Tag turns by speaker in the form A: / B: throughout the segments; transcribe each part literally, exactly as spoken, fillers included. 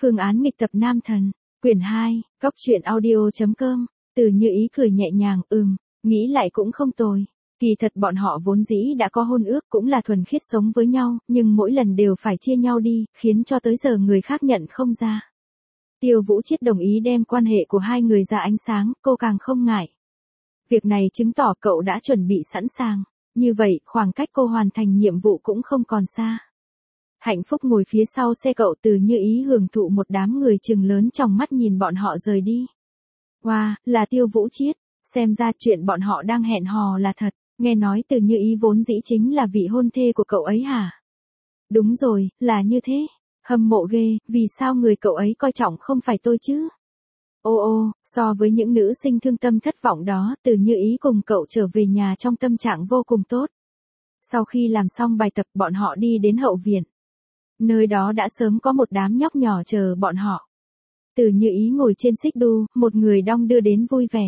A: Phương án nghịch tập nam thần, quyển hai, góc truyện audio.com, Từ Như Ý cười nhẹ nhàng, ừm, nghĩ lại cũng không tồi. Kỳ thật bọn họ vốn dĩ đã có hôn ước cũng là thuần khiết sống với nhau, nhưng mỗi lần đều phải chia nhau đi, khiến cho tới giờ người khác nhận không ra. Tiêu Vũ Chiết đồng ý đem quan hệ của hai người ra ánh sáng, cô càng không ngại. Việc này chứng tỏ cậu đã chuẩn bị sẵn sàng, như vậy khoảng cách cô hoàn thành nhiệm vụ cũng không còn xa. Hạnh Phúc ngồi phía sau xe cậu, Từ Như Ý hưởng thụ một đám người trừng lớn trong mắt nhìn bọn họ rời đi. Wow, là Tiêu Vũ Chiết, xem ra chuyện bọn họ đang hẹn hò là thật, nghe nói Từ Như Ý vốn dĩ chính là vị hôn thê của cậu ấy hả? Đúng rồi, là như thế, hâm mộ ghê, vì sao người cậu ấy coi trọng không phải tôi chứ? Ô ô, so với những nữ sinh thương tâm thất vọng đó, Từ Như Ý cùng cậu trở về nhà trong tâm trạng vô cùng tốt. Sau khi làm xong bài tập bọn họ đi đến hậu viện. Nơi đó đã sớm có một đám nhóc nhỏ chờ bọn họ. Từ Như Ý ngồi trên xích đu, một người đong đưa đến vui vẻ.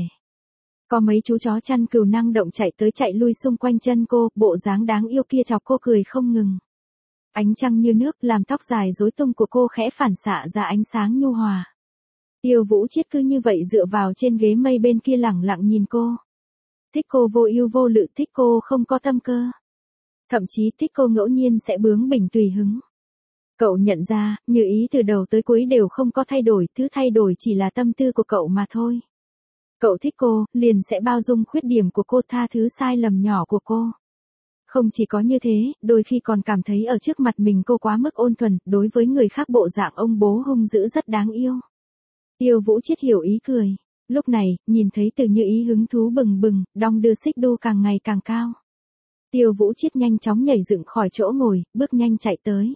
A: Có mấy chú chó chăn cừu năng động chạy tới chạy lui xung quanh chân cô, bộ dáng đáng yêu kia chọc cô cười không ngừng. Ánh trăng như nước làm tóc dài rối tung của cô khẽ phản xạ ra ánh sáng nhu hòa. Tiêu Vũ Chiết cứ như vậy dựa vào trên ghế mây bên kia lẳng lặng nhìn cô. Thích cô vô ưu vô lự, thích cô không có tâm cơ. Thậm chí thích cô ngẫu nhiên sẽ bướng bỉnh tùy hứng. Cậu nhận ra, Như Ý từ đầu tới cuối đều không có thay đổi, thứ thay đổi chỉ là tâm tư của cậu mà thôi. Cậu thích cô, liền sẽ bao dung khuyết điểm của cô, tha thứ sai lầm nhỏ của cô. Không chỉ có như thế, đôi khi còn cảm thấy ở trước mặt mình cô quá mức ôn thuần, đối với người khác bộ dạng ông bố hung dữ rất đáng yêu. Tiêu Vũ Chiết hiểu ý cười. Lúc này, nhìn thấy Từ Như Ý hứng thú bừng bừng, đong đưa xích đu càng ngày càng cao. Tiêu Vũ Chiết nhanh chóng nhảy dựng khỏi chỗ ngồi, bước nhanh chạy tới.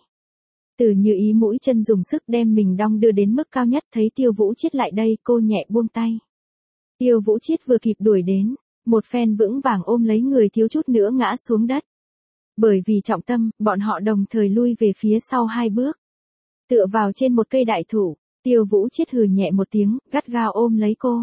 A: Từ Như Ý mũi chân dùng sức đem mình đong đưa đến mức cao nhất, thấy Tiêu Vũ Chiết lại đây, cô nhẹ buông tay. Tiêu Vũ Chiết vừa kịp đuổi đến, một phen vững vàng ôm lấy người thiếu chút nữa ngã xuống đất. Bởi vì trọng tâm, bọn họ đồng thời lui về phía sau hai bước. Tựa vào trên một cây đại thụ, Tiêu Vũ Chiết hừ nhẹ một tiếng, gắt gao ôm lấy cô.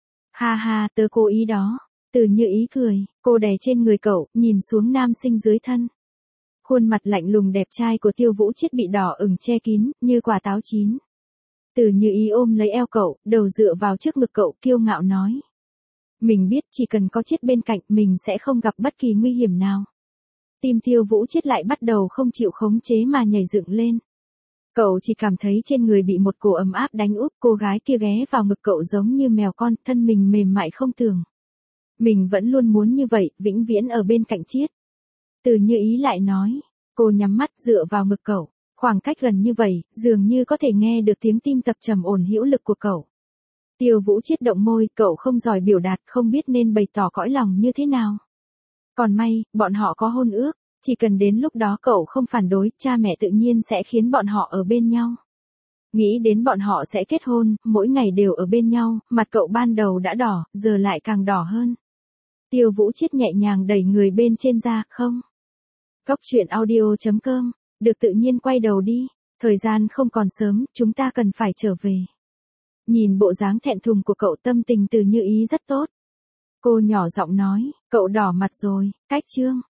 A: Ha ha, tớ cố ý đó. Từ Như Ý cười, cô đè trên người cậu, nhìn xuống nam sinh dưới thân. Khuôn mặt lạnh lùng đẹp trai của Tiêu Vũ Chiết bị đỏ ửng che kín, như quả táo chín. Từ Như Ý ôm lấy eo cậu, đầu dựa vào trước ngực cậu, kiêu ngạo nói. Mình biết chỉ cần có Chiết bên cạnh mình sẽ không gặp bất kỳ nguy hiểm nào. Tim Tiêu Vũ Chiết lại bắt đầu không chịu khống chế mà nhảy dựng lên. Cậu chỉ cảm thấy trên người bị một cổ ấm áp đánh úp, cô gái kia ghé vào ngực cậu giống như mèo con, thân mình mềm mại không tường. Mình vẫn luôn muốn như vậy, vĩnh viễn ở bên cạnh Chiết. Từ Như Ý lại nói, cô nhắm mắt dựa vào ngực cậu, khoảng cách gần như vậy, dường như có thể nghe được tiếng tim tập trầm ổn hữu lực của cậu. Tiêu Vũ Chiết động môi, cậu không giỏi biểu đạt, không biết nên bày tỏ cõi lòng như thế nào. Còn may, bọn họ có hôn ước, chỉ cần đến lúc đó cậu không phản đối, cha mẹ tự nhiên sẽ khiến bọn họ ở bên nhau. Nghĩ đến bọn họ sẽ kết hôn, mỗi ngày đều ở bên nhau, mặt cậu ban đầu đã đỏ, giờ lại càng đỏ hơn. Tiêu Vũ Chiết nhẹ nhàng đẩy người bên trên ra, không. Góc truyện audio.com, được tự nhiên quay đầu đi, thời gian không còn sớm, chúng ta cần phải trở về. Nhìn bộ dáng thẹn thùng của cậu, tâm tình Từ Như Ý rất tốt. Cô nhỏ giọng nói, cậu đỏ mặt rồi, cách chương.